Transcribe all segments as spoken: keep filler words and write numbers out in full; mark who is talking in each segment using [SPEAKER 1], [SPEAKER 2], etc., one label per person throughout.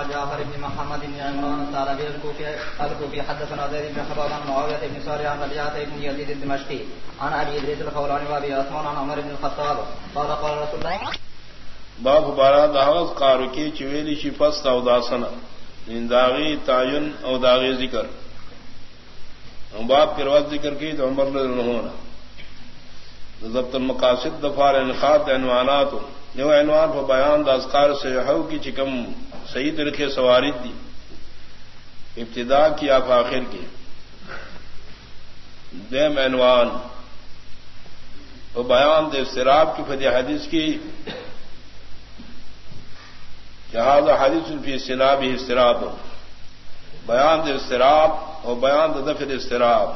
[SPEAKER 1] جعفر بن محمد بن عمران الثعلبي الكوفي حدثنا زيد بن حباب عن معاوية بن صالح عن ربيعة بن يزيد الدمشقي عن أبي إدريس الخولاني وأبي عثمان عن عمر بن الخطاب قال قال رسول الله
[SPEAKER 2] باب بارا دعوت قارو کی چویلی شی فست او داسنا داغی تعین او داغی ذکر باب پروت ذکر کی تو عمر رضی اللہ عنہ ضبط المقاصد دفار انخاط عنوانات یو عنوان پر بیان دا اذکار صحیحو کی چکم صحیح طریقے سوارد دی ابتدا کی آپ آخر کی دیم عنوان و بیان دے استراب کی فدی حدیث کی جہاز حدیث فی سنابی استراب بیان دے استراب اور بیان دے دفع استراب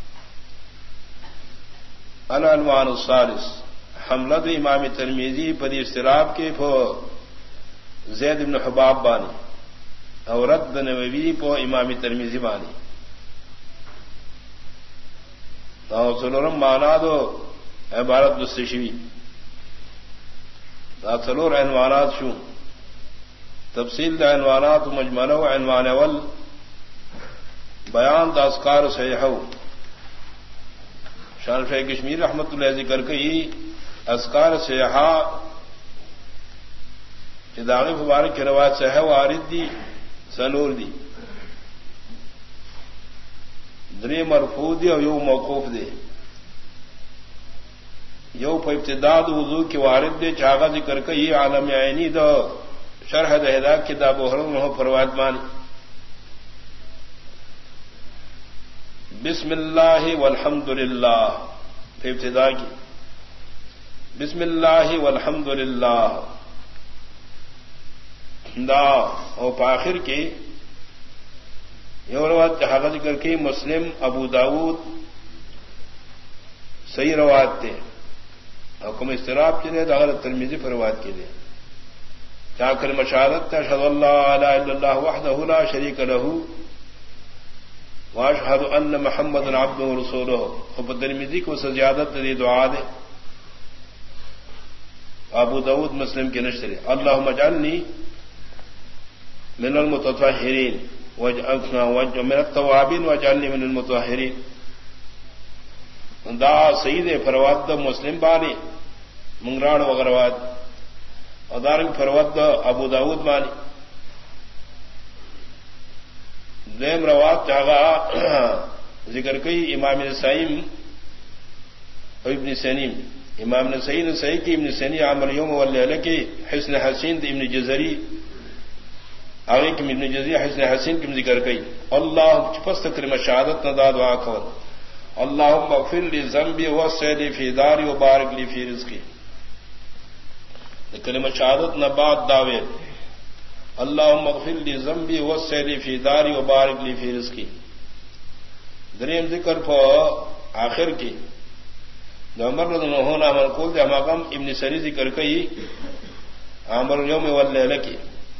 [SPEAKER 2] العنوان الثالث حملت امام ترمذی پر استراب کے فو زید بن حباب بانی اور رد نووی پو امام ترمذی بانی اور سلورم مانا دو عبارت دستشوی دا سلور عنوانات شو تفصیل دا عنوانات مجمل و عنوان اول بیان دا اذکار صحیحو شان شیخ کشمیر رحمت اللہ ذکر کئی اذکار صحیحہ داغی مبارک کی روایت صحیح وارد دی سنور دی دری مرفوع دی اور یو موقوف دی یو پہ ابتداد وضو کی وارد دے چاغا ذکر کئی عالم عینی دو شرح دہدا کتاب حرم ہو فروائد مانی بسم اللہ والحمد للہ پہ ابتدا کی بسم اللہ والحمد للہ دا او پاخر کی یو روایت حق ذکر کی مسلم ابو داود صحیح روایت تے حکم استراب کے دے داغر ترمذی پر روایت کے دے کیا کلمہ شہادت اشہد اللہ لا الہ الا اللہ وحدہ لا شریک لہ واشہد ان محمد عبدہ ورسولہ خب ترمذی کو زیادت دی دعا دے ابو داود مسلم کے نشر اللہم اجعلنی من المتطہرین من التوابین واجعلنی من المتطہرین دا سید فرواد مسلم بانی منگراڑ وغرواد ادارنگ فرواد ابو داود بانی دیم رواد چاہا ذکر کئی امام نسائیم ابن سنیم امام نسائی نسائی کی ابن سنی عمل یوم واللیلہ کی حسن حسین دی ابن جزری آگے کی ابن جزری حسن حسین کی ذکر کئی اللہ چپست کرم شہادت ندا دعا کھول اللہم اغفر لی ذنبی وسع لی فی داری وبارک لی فی رزقی کلمہ شہادت نبات دعوے اللہم اغفر لی ذنبی وسع لی فی داری وبارک لی فی رزقی دریم ذکر پہ آخر کی عمر رضی اللہ عنہ منقول دے مقام ابن سری ذکر کئی عمر یوم واللیلہ کی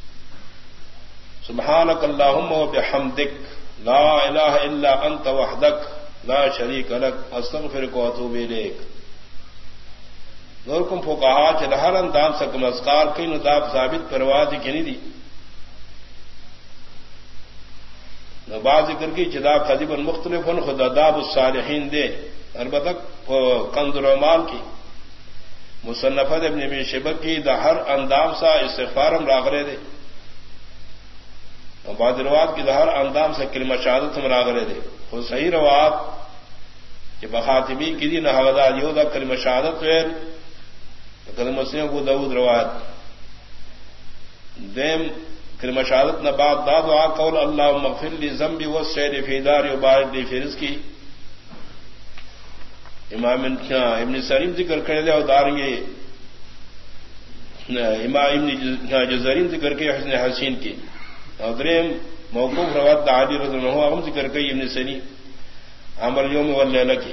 [SPEAKER 2] سبحانک اللہم و بحمدک لا الہ الا انت وحدک لا شریک لک استغفرک و اتوب الیک نور کم فقہا چل ہر اندام سکم اذکار کئی نداب ثابت پرواز کی نہیں دی نباز ذکر کی چدا قذبا مختلف خود اداب الصالحین دے البتہ کنز العمال کی مصنفت ابن ابی شیبہ کی دا ہر اندام سا استغفارم راغرے دے اور بعض روات کی دا ہر اندام سا کلمہ شہادت ہم راغرے دے خود صحیح روات کہ بخاتمی کی دی نحودا یو دا کلمہ شہادت غیر کلمہ مسلم کو داود روات دیم کلمہ شہادت نبات دا دعا قول اللہم اغفر لی ذنبی وسع لی فی داری وبارک لی فی رزقی امام ابن سریم ذکر کرے دے اور دارنگے امام ابن جزرین ذکر کے حسن حسین کی اور دریم موقوف روایت علی رضی اللہ عنہ ذکر کئی ابن سریم عمل یوم واللیلہ کی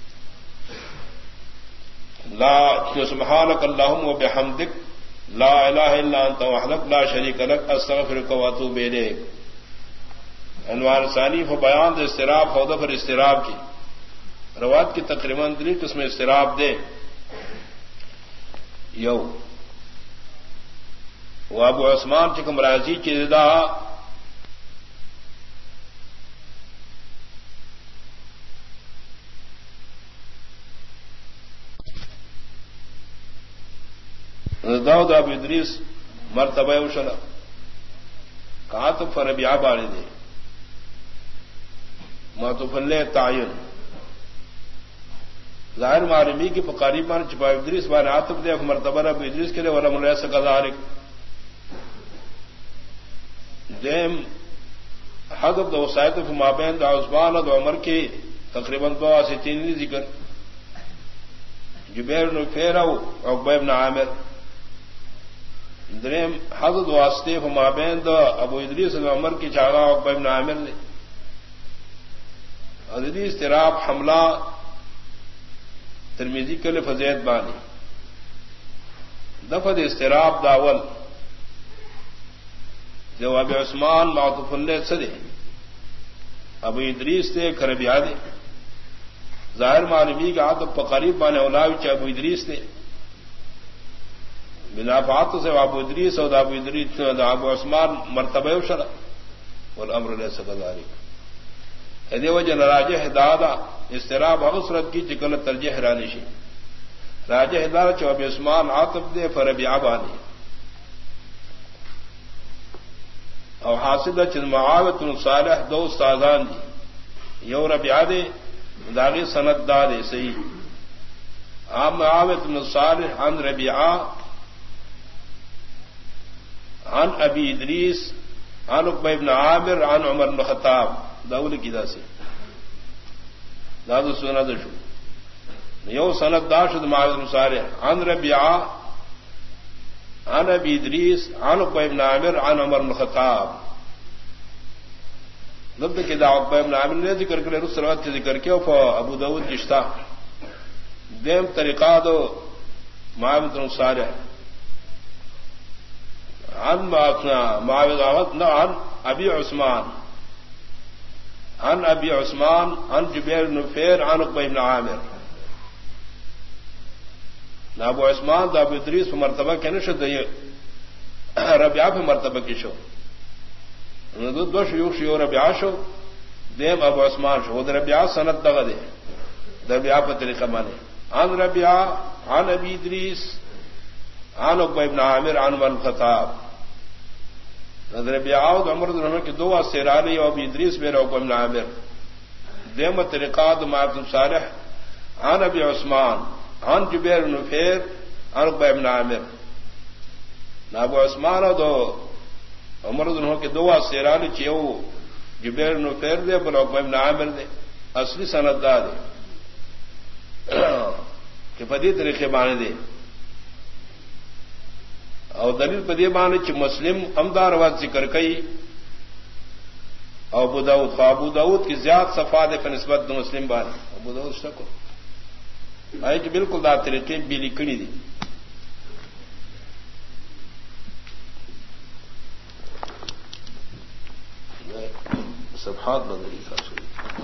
[SPEAKER 2] لا سبحانک اللہم و بحمدک لا الہ الا انت وحدک لا شریک لک استغفرک و اتوب الیک عنوان ثانی فو بیان استراب خود پر استراب کی روات کی تقریباً دری قسم استراب دے یو وہ ابو عثمان چکم راضی چیزا داؤد ابو ادریس مرتبہ وشلا کہا تو فربیا بارے دے ما تو فلے تعین ظاہر معلومی کی پکاری مان چپا ادریس بار آتف دے مرتبہ ابو ادریس کے لیے ولا ملیہ سکذارک دیم حضب دو سائد مابین دا عثمان دو عمر کی تقریباً دو سے تین ذکر جبیر بن نفیر او عقبہ بن عامر دریم حضرت واسطے مابین دو ابو ادریس دو عمر کی چاغا عقبہ بن عامر نے حضرتی استراب حملہ ترمیزی کے لیے فضیت بانی دفد استراب داول جواب عثمان معطوف اللہ سدے ابو ادریس سے خربیا دے ظاہر معلومی کا عادت قریب بانے اولاوی چ ابو ادریس نے بنا فات سے ابو ادریس اور ابو ادریس ابو عثمان مرتبہ شرع والامر ليس كذلك ہدی وجہ راجح دادا استراب حسرت کی چکل ترجیح رانشی راجح دادا چ ابو عثمان عاطف دے فربیا بانی او حاصل چن معاویہ بن صالح دو استادان دی یو ربیعہ دے داغی سند دا دے صحیح عام معاویہ بن صالح عن ربیعہ عن ابی ادریس عن عقبہ بن عامر عن عمر بن خطاب داول کی دا سے دادو سنا دشو یو سند دا شد معاویہ بن صالح عن ربیعہ عن ابی ادریس عن عقبہ بن عامر عن عمر بن خطاب لب کے دا عقبہ بن عامر نے ذکر کرے رسول اللہ کے ذکر کیا ابو داؤد جشتا دیم طریقہ دو معاویہ بن صالح عن معاویہ عن ابی عثمان عن ابی عثمان عن جبیر بن نفیر عن عقبہ بن عامر ابو عثمان دا ابو ادریس پہ مرتبہ کے نشد ربیعہ پہ مرتبہ کی شو دو شیوخ شیو ربیعہ شو دیم ابو عثمان شو وہ ربیعہ سند دغا دے ربیعہ پہ طریقہ مانے عن ربیعہ عن ابی ادریس عن عقبہ بن عامر عن عمر بن خطاب ربیعہ عمر بن عمر کی دو سیرانی اور ابی ادریس میرا عقبہ بن عامر دیم طریقہ معاویہ بن صالح عن ابی عثمان عن جبیر بن نفیر عن عقبہ بن عامر ابو عثمان دو عمر بن عمر کے دو سیرانی چیو جبیر بن نفیر دے بل عقبہ بن عامر دے اصلی سند دا دے کہ پدی طریقے بانے دے اور دلیل پدی بانے چ مسلم امدار وقت ذکر کئی اور ابو داؤد ابو داؤد کی زیاد صفات کا نسبت دو مسلم بانے ابو داؤد شکو آئی کہ بالکل دا طریقے بھی لکھنی دی صفحات بدلی کا سوئی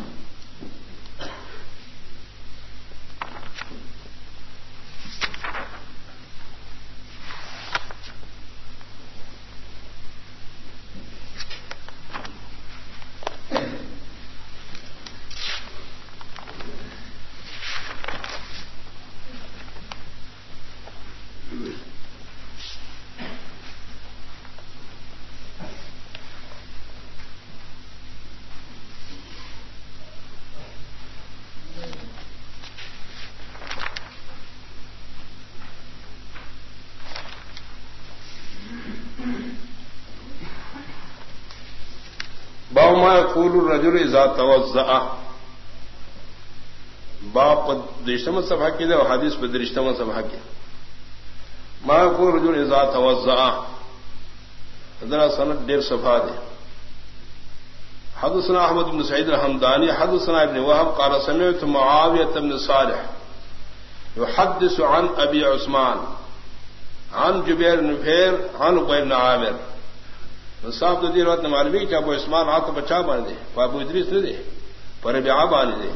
[SPEAKER 2] يقول الرجل اذا توضأ باپ درشتم صفحہ کی دے اور حدیث پہ درشتم صفحہ کی ما يقول الرجل اذا توضأ ذرا سند ڈیر صفحہ دے حدثنا احمد بن سعید الحمدانی حدثنا ابن وهب قال سمعت معاویہ بن صالح يحدث عن ابي عثمان عن جبیر بن نفیر عن عقبہ بن عامر صاحب تو دیر وقت معلومی کہ ابو عثمان ہاتھ بچا باندھ دے ابو ادریس نے دے پر ربیعہ باندھ دے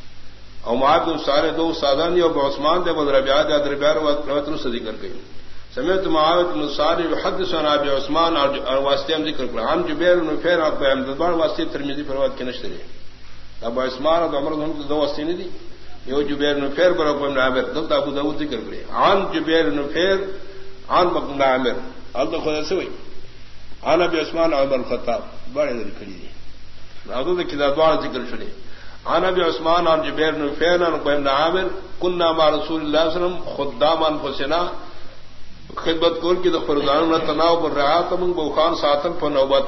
[SPEAKER 2] اور معاویہ بن سارے دو سادانی اور ابو عثمان دے بل ربیعہ دے ربیعہ روایت سے ذکر گئی سمعت معاویہ بن صالح يحدث عن ابي عثمان اور واسطے ہم ذکر کرا عن جبیر بن نفیر اور بن واسطے ترمذی فروات کے نشر ہے ابو عثمان اور عمر بن دو واسطے نہیں دی یہ جبیر بن نفیر پر ابن عامر دلتا ابو داؤد ذکر کرے عن جبیر بن نفیر عن ابن عامر اللہ خدا سے ہوئی عن ابي عثمان عمر الخطاب بڑے ذکر کری دی راضو کے دوار ذکر چلے عن ابي عثمان عن جبیر بن نفیر عن ابن عامر كنا مع رسول الله صلى الله عليه وسلم خدام انفسنا خدمت کول کی دفردان نہ تناو پر رعات من بوخان ساتن پر نوبت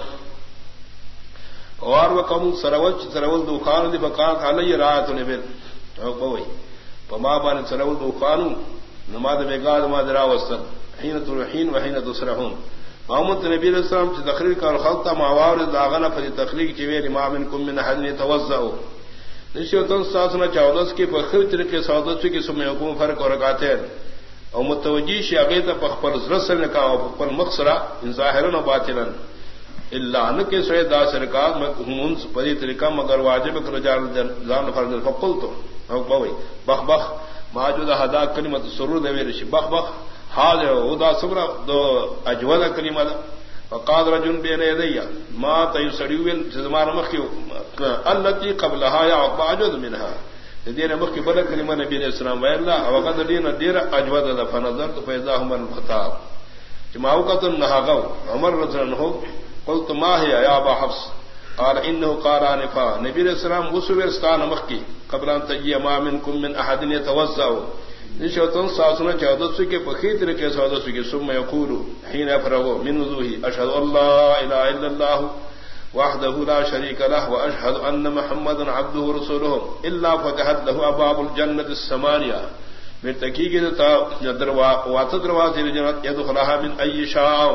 [SPEAKER 2] اور وکم سرول سرول دوخان دی بکان علی رعات نبل او کوئی فما بان سرول دوخان نماز بیگاد ما درا وسن حين ترحين وحين تسرحون محمد نبی علیہ السلام کی تقریر کا خلطہ ماوار داغنا فی تخلیق کی ویل امام منکم من احد يتوضا نشوتن ساسنا چاودس کی بخیر طریقے سعادت کی سمے حکم فرق اور رکعتیں او متوجی شاگیت پخپر رسل نے کہا پخپر مقصرہ ان ظاہرا و باطنا الا ان کے سوے دا سرکات مہمون پری طریقہ مگر واجب کر جان جان فرض فقلت او بوئی بخ بخ موجود ہدا کلمۃ سرور دے ویل بخ بخ حاضر ودا صبر دو اجود کلمہ وقال رجل بين يدي ما تيسريل زمان مخي التي قبلها يا اجود منها دین مخ بل کلمہ نبی علیہ السلام ویلا وقد دین دیر اجود فنظرت فاذا هم الخطاب جماعو قتل نهاغو عمر رضی اللہ عنہ قلت ما هي يا ابا حفص قال انه قال انفا نبی علیہ السلام وسوستان مخ کی قبل ان تجي ما منكم من احد يتوضا نشوتن ساسنا چودس کے بخیر طریقے سے سودس کے ثم يقول حين يفرغ من وضوءه اشهد ان لا اله الا الله وحده لا شريك له واشهد ان محمدا عبده ورسوله الا فتحت له ابواب الجنه الثمانيه من تحقیق دروازه دروازه الجنت يدخلها من اي شاء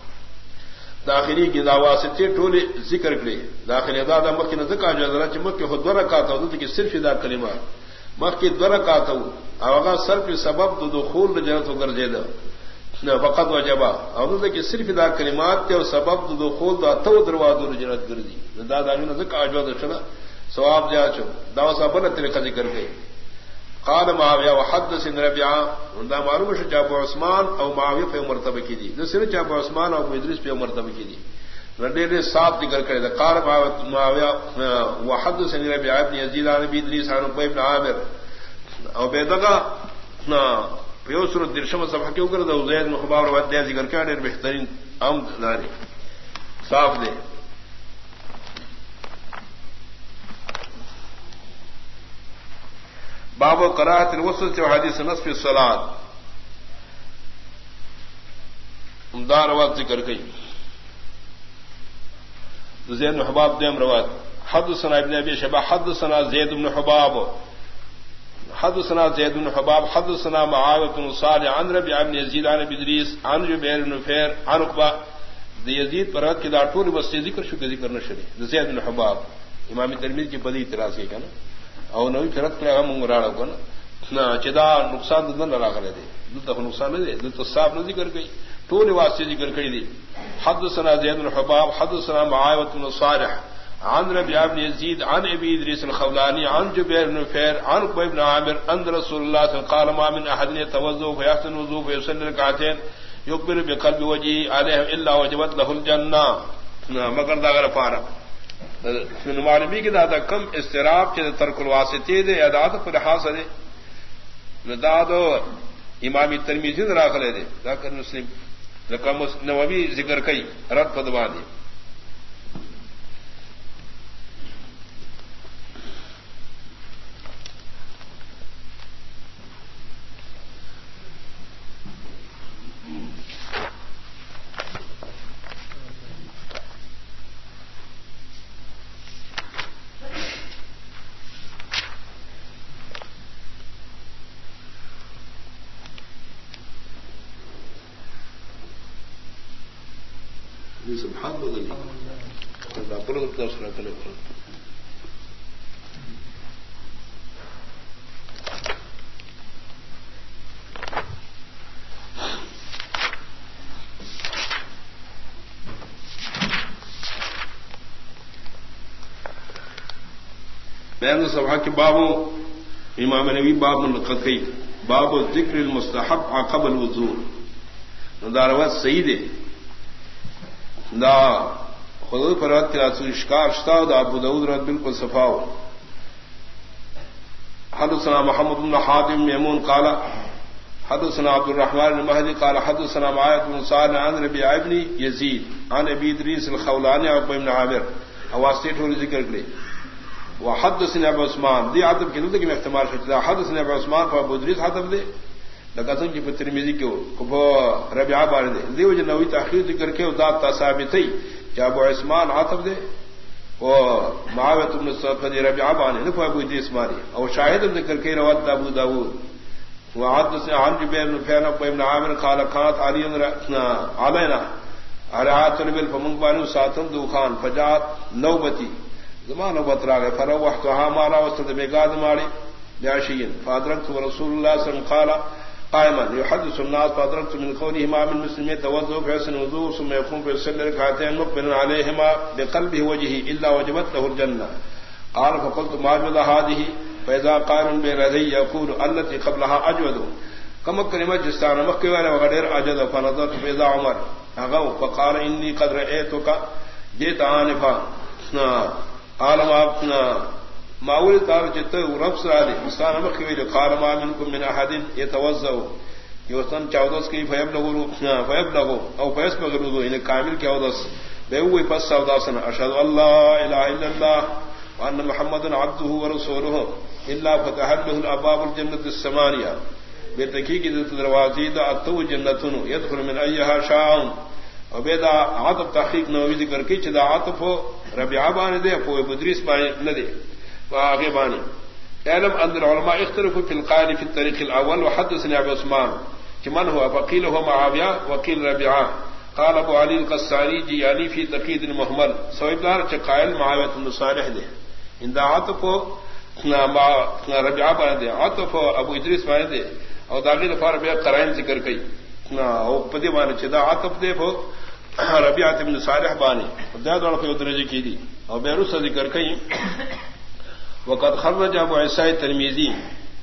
[SPEAKER 2] داخلی کی دعواستے ٹولے ذکر کرے داخل دادا مکہ نہ ذکر جذرا چمک خود برکات ہو تو کہ صرف دا کلمہ مکہ برکات ہو اوغا صرف سبب دخول جنت ہو کر دے دا فقط وجبا اور کہ صرف دا کلمات تے سبب دخول دا تو دروازہ جنت گردی دادا نے ذکر اجوا دشنا ثواب جا چو دا صاحب نے طریقہ ذکر گئے قال معاویہ وحدث ربيعہ دا معلوم ہے ابو عثمان او معاویہ پہ مرتبہ کی دی دوسرے ابو عثمان او ادریس پہ مرتبہ کی دی رڈے نے ساتھ ذکر کرے قال معاویہ وحدث ربيعہ ابن یزید عن ابی ادریس عن ابن عامر او بیدغا نا پیوسر درشم صفحہ کے اوپر دو زید مخبار و دیا ذکر کیا ڈیر بہترین عمد داری صاف دے باب و قراءت الوسط و حدیث نصف الصلاۃ دار روات ذکر گئی زید بن حباب دیم روات حدثنا ابن ابي شيبه حدثنا زید بن حباب حدثنا زید بن حباب حدثنا معاویہ بن صالح عن ربيعہ بن یزید عن ابی ادریس عن جبیر بن نفیر عن عقبہ دی یزید پر رات کے داٹور بس ذکر شو ذکر نہ شری زید بن حباب امام ترمذی کی بڑی اعتراض کی کنا او نوی فرت پر ہم مراڑا کنا نہ چدا نقصان دن نہ لاغ دے تو نقصان دے تو صاحب نے ذکر کی ٹول واسطے ذکر کری دی حدثنا زید بن حباب حدثنا معاویہ بن صالح عن ربيعہ بن يزيد عن ابي ادريس الخولاني عن جبير بن نفير عن ابن عامر ان رسول الله صلى الله عليه وسلم قال ما من احد يتوضا فيحسن وضوءه فيصلي ركعتين يقبل بقلب وجهه عليهم الا وجبت له الجنه مگر دا غیر فارق من معلومی کی دا کم استراب کے ترک الواسطے دے ادات پر حاصل ہے نداد امام ترمذی نے راخلے دے ذکر مسلم رقم نووی ذکر کئی رد فدوا دی سبحان اللہ اللہ پر تفسیر کرنے پر بیان صفحہ کے بابو امام نووی باب منقطعی باب ذکر المستحب عقب الوضوء داروت صحیح دے دا خود فرات کے اشکار شتا دا ابو داؤد رد بالکل صفاو حدثنا محمد بن حاتم میمون قال حدثنا عبد الرحمن المهدي قال حدثنا معاذ بن صالح عن ربيعة بن يزيد عن ابي ادريس الخولاني عن ابن عامر اواسطه ټول ذکر کړي وحدثنا ابو عثمان دی عتب کې نو دغه احتمال شته حدثنا ابو عثمان په ابو ادريس حدث دی لکه څنګه چې په ترمذی کې کو په ربيعه باندې دیو جنوي تاخير ذکر کې او ذات ثابتي چې ابو عثمان عتب دی او معاویہ بن صفد ربيعه باندې نه په ابو ادريس باندې او شاهد ذکر کې روایت ابو داود وحدثنا عن جبير بن فيان ابن عامر قال كانت علي علينا ارعات بالفمنبان ساتن دوخان فجات نوبتي زمان نوبت راغ فروحتها ما راوست بيغاد مالي بعشيين فادركت ورسول الله صلى الله عليه وسلم قال قائما يحدث الناس فادركت من قوله ما من مسلم يتوضا فيحسن وضوء ثم يقوم فيصلي ركعتين مقبلا عليهما بقلبه وجهه الا وجبت له الجنه قال فقلت ما بذ هذه فإذا قارن بيردي يقول التي قبلها أجود كما كلمة جستان مكي وانا وغير أجد فنظرت فإذا عمر أغو فقال إني قد رأيتك جيت آنفا قال ما ما أولي تعالى جدت ورفس علي مستان مكي وانا قال ما منكم من أحد يتوزع يوستن چودس کی فيبلغ فيبلغ أو فيسبغ الوضوء إن كامل كودس بيوي فس سوداسنا أشهد أن لا إله إلا الله وأن محمد عبده ورسوله إلا فتح له الأبواب الجنة الثمانية بتحقيق دروازې د اتو جنتونو يدخل من أيها شاء وبدا عطف تحقيق نووي ذکر کوي چې دا عطف ربيعه باندې دی او ابو ادريس باندې نه دی واغه باندې علم ان العلماء اختلفوا في القائل في الطريق الاول وحدثني ابو عثمان من هو فقيل هو معاويه وقيل ربيعه قال ابو علي القساني جياني في تقييد المهمل سويدار چې قائل معاويه بن صالح دی ان دا عطف ربيعه باندې عطف ابو ادريس باندې او داغه لپاره بیا قرائن ذکر کړي او په دې باندې چې دا عطف دی په ربيعه بن صالح باندې دا ډول په درجه کې دي او بیا رسو ذکر کړي وقد خرج ابو عيسى الترمذي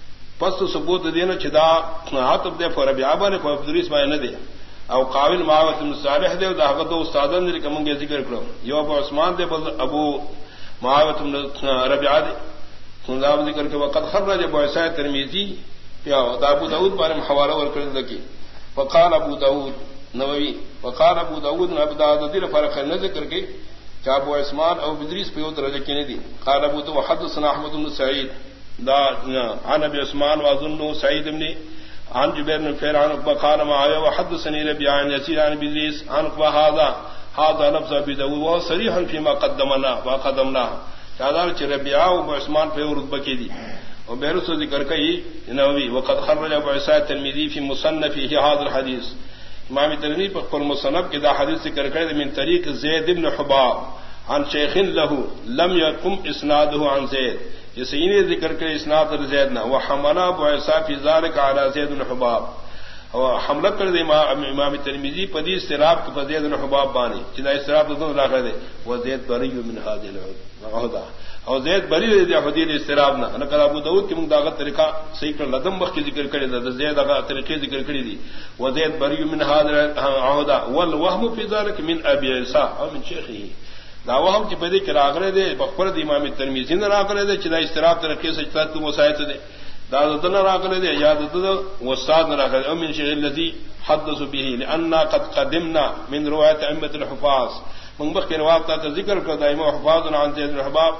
[SPEAKER 2] پس ثبوت دینه چې دا عطف دی په ربيعه باندې په ابو ادريس باندې نه دی او قاول معاويه بن صالح دی او داغه دوه استادان لري کومه ذکر کړو یو ابو عثمان دی بل ابو معاويه بن ربيعه دی څنګه ذکر کې وقت خرج ابو عيسى الترمذي یا ابو داود باندې حواله ورکړل دکی فقال ابو داود نووي وقال ابو داود ابو داود دې فرق نه ذکر کې چې ابو عثمان او ادریس په یو درجه کې نه دي قال ابو داود حدثنا احمد بن سعيد دا عن ابي عثمان واظن سعيد بن عن جبير بن فيران وقال معاويه وحدثني ربيعه عن يسير عن ادريس عن هذا هذا لفظ ابي داود وصريحا فيما قدمنا وقدمنا شادار چې ربيعه او عثمان په رتبه کې دي او بیرسو ذکر کئی نووی وقد خرج ابو عيسى الترمذي في مصنفه هذا الحديث امام ترمذی په خپل مصنف کې دا حدیث ذکر کړی من طریق زید بن حباب عن شیخ له لم يقم اسناده عن زید یسینی ذکر کړی اسناد زید نه وحمل ابو عيسى في ذلك على زید بن حباب او حمله کړی امام امام ترمذی په دې استراب کې په زید بن حباب باندې چې دا استراب دغه راغلی دی و زید بری من هذه العهده او زید بری دی حدیث استراب نه نقل ابو داود کې موږ داغه طریقہ صحیح کړل لدم وخت ذکر کړی دا زید دغه طریقې ذکر کړی دي و زید بری من هذه العهده والوهم في ذلك من ابي عيسى او من شيخه دا وهم چې په دې کې راغلی دی په خپل د امام ترمذی نه راغلی دی چې دا استراب طریقې څخه تاسو مسایت دی دا دن راغلی دی یا د استاد نه راغلی او من شيخ الذي حدث به لان قد قدمنا من روايه ائمه الحفاظ من بخ روایت ته ذکر کړ دایمه حفاظ عن زید بن حباب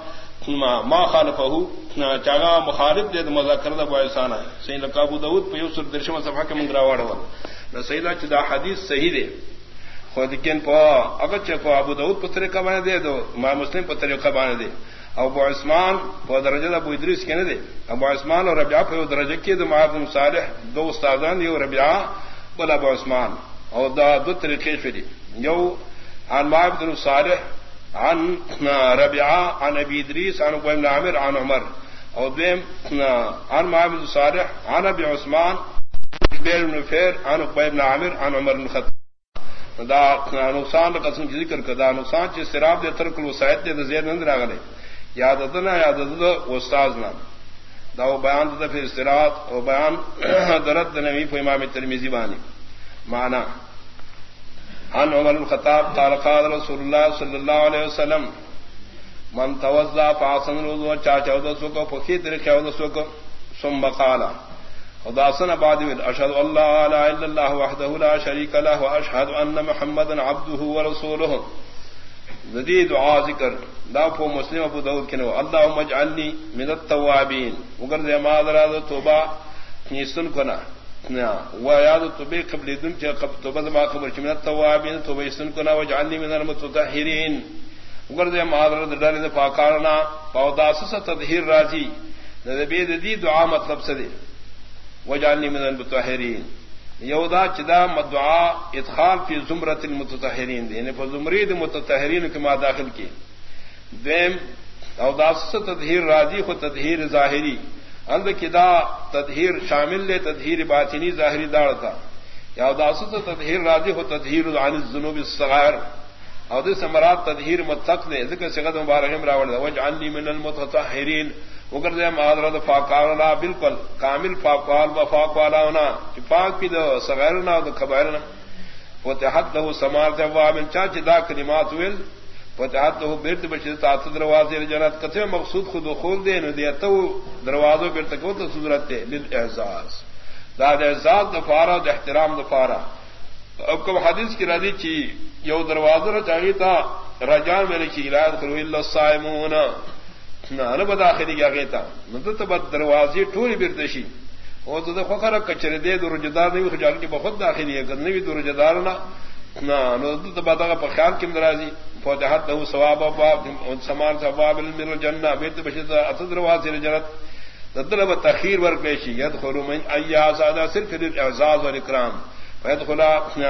[SPEAKER 2] ما خالفه چاغا مخالف دے مذاکر دا بوئسانہ سید ابو داود په یو سر درشمه صفحه کې مونږ راوړل نو سیدا چې دا حدیث صحیح دی خو دکین په هغه چې په ابو داود په طریقه باندې دی دو ما مسلم په طریقه باندې دی او ابو عثمان په درجه د ابو ادریس کې نه دی ابو عثمان او ربيعه په درجه کې د معاذ بن صالح دو استادان یو ربيعه بل ابو عثمان او دا دو طریقې شدي یو عن معاذ بن صالح عن ربيعه عن ابي ادريس عن ابن عامر عن عمر او دیم عن معاذ بن صالح عن ابي عثمان جبير بن فير عن ابن عامر عن عمر بن الخطاب دا نقصان قسم ذکر کدا نقصان چې استراب دے ترک الوسائط دے زید نند راغله یاد دنا یاد د استاد نا دا بیان د فی استراد او بیان درد نبی په امام ترمذی باندې معنا عن عمر الخطاب قال قال رسول الله صلى الله عليه وسلم من توضا فاحسن الوضوء چاچا وضو کو پخی طریقے وضو کو ثم قال وداسن بعد اشهد ان لا اله الا الله وحده لا شريك له واشهد ان محمدا عبده ورسوله ذی دعا ذکر دا فو مسلم ابو داؤد کنے اللهم اجعلني من التوابين مگر دے مادرا توبہ نیسن کنا و یاد توبہ قبل دن چ قبل توبہ ما خبر من التوابين توبہ سن کنا واجعلني من المتطهرين مگر دے مادرا ڈر دے پاکارنا پوداس سے تطہیر راضی نبی دی دعا مطلب سے دے واجعلني من المتطهرين یودا چدا مدعا ادخال فی زمرۃ المتطہرین یعنی فزمرید متطہرین کے ما داخل کی دیم او داس تطہیر راضی خود تطہیر ظاہری اند کدا تطہیر شامل لے تطہیر باطنی ظاہری داڑ تھا یا داس تطہیر راضی خود تطہیر عن الذنوب الصغائر او دس مراد تطہیر مطلق نے ذکر سغد مبارک راول واجعلنی من المتطہرین وگر دے معذرت فاقارنا بالکل کامل فاقال و فاقوالا ہونا کہ پاک بھی دو صغیرنا و دو کبائرنا فتحت له سمارت ابواب چاچ دا کلمات ویل فتحت له بیرت بشد تعطد دروازے جنت قطع مقصود خود دخول دے نو دیتا دروازوں بیرت کو تو صدرت دے للاعزاز دا دا اعزاز دفارہ دا احترام دفارہ اب کم حدیث کی رضی چی یو دروازہ چاہیے تھا رجان میں لکھی الہیت کرو اللہ الصائمون نہ بداخلی کیا کہتا نہ تو بد دروازے ٹوری بردشی وہ تو فخر کچر دے دور جدار نہیں خجال کی بخود داخلی ہے کرنے بھی دور جدار نہ نہ تو بدا کا خیال کی درازی فتحت له ثواب ابواب سمان ثواب من الجنہ بیت بشد دروازے جنت تطلب تاخیر ور پیشی يدخل من اياس هذا صرف للاعزاز والاكرام فيدخل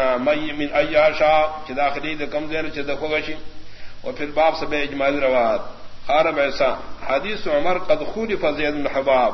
[SPEAKER 2] من اياشا کہ داخلی کم دیر چ دخوشی وفي الباب سب اجمال روات خارم ایسا حدیث عمر قد خولف زید بن حباب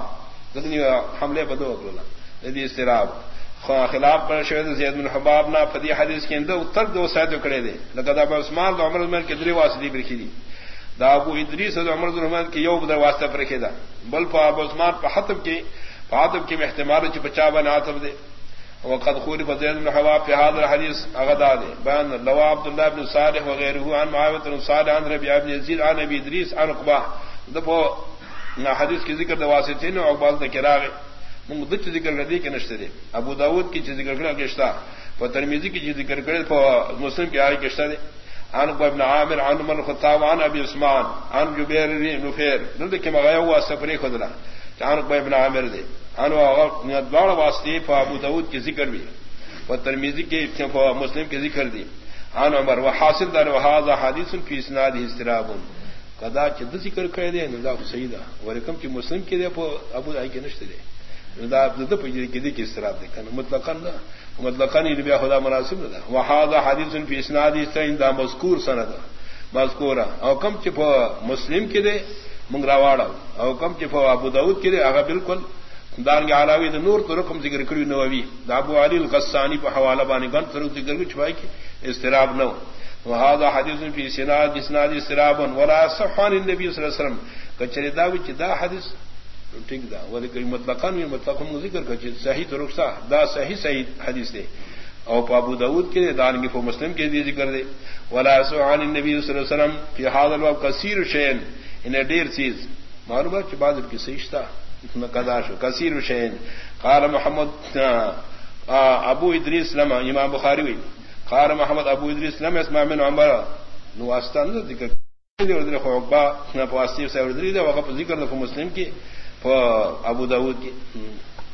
[SPEAKER 2] حملے بدو اکرلا ندی استراب خلاف پر شوید زید بن حباب نا فدی حدیث کے اندر اتر دو سائد اکڑے دے لقد ابو عثمان دا عمر عثمان کے دری واسطی برکھی دی دا ابو ادریس دا عمر عثمان کی یو در واسطہ پر رکھے دا بل فا ابو عثمان پا حطب کی پا حطب کی محتمال چی بچا بنا عطب دے وقد خولف زید بن حباب في هذا الحديث اغدا دے بیان لوا عبداللہ بن صالح وغیرہ عن معاویہ بن صالح عن ربیعہ بن یزید عن ابی ادریس عن عقبہ دفو حدیث کی ذکر دواسطے نے عقبال تکراغ من دچ ذکر ردی کے نشتے دے ابو داؤد کی چیز ذکر کرا کشتا و ترمذی کی چیز ذکر کرے تو مسلم کی آئی کشتا دے عن ابن عامر عن عمر الخطاب عن ابی عثمان عن جبیر بن نفیر نل کہ مغیا ہوا سفری خدلا عن ابن عامر دے عن دوڑ واسطے ابو داؤد کی ذکر بھی و ترمذی کے مسلم کی ذکر دی عن عمر وحاصل دار وهذا حدیث فی اسناد استراب قدا چ ذکر کرے دے نہ سیدہ ورکم کی مسلم کی دے ابو دائی کے نشتے دے دا ذات پجری کی دی کی استراب دے کنا مطلقاً مطلقاً یہ بھی خدا مناسب نہ وهذا حدیث فی اسناد استراب دا مذکور سند مذکورہ او کم چ مسلم کی دے منگراواڑا او کم چ ابو داؤد کی دے اگا بالکل دان کے علاوہ نور تو رقم ذکر کری نووی ابو علی القسانی پر حوالہ بانی گن تو ذکر کی چھوائی کی استراب نو وهذا حدیث فی سناد اسناد استراب ولا صحان النبی صلی اللہ علیہ وسلم کچری داوی چ دا حدیث ٹھیک دا وذکر مطلقاً مطلقاً ذکر کچ صحیح تو رخصا دا صحیح صحیح حدیث دے او ابو داؤد کے دان کی مسلم کے دی ذکر دے ولا صحان النبی صلی اللہ علیہ وسلم فی هذا الباب کثیر شیء ان دیر چیز معلومات کی بعد کی صحیح تھا قداش کثیر شین قال محمد ابو ادریس لما امام بخاری وی قال محمد ابو ادریس لما اسمع من عمر نو استند ذکر دے خوبا نہ پاستی سے ذکر دے وقف ذکر نہ مسلم کی ابو داؤد کی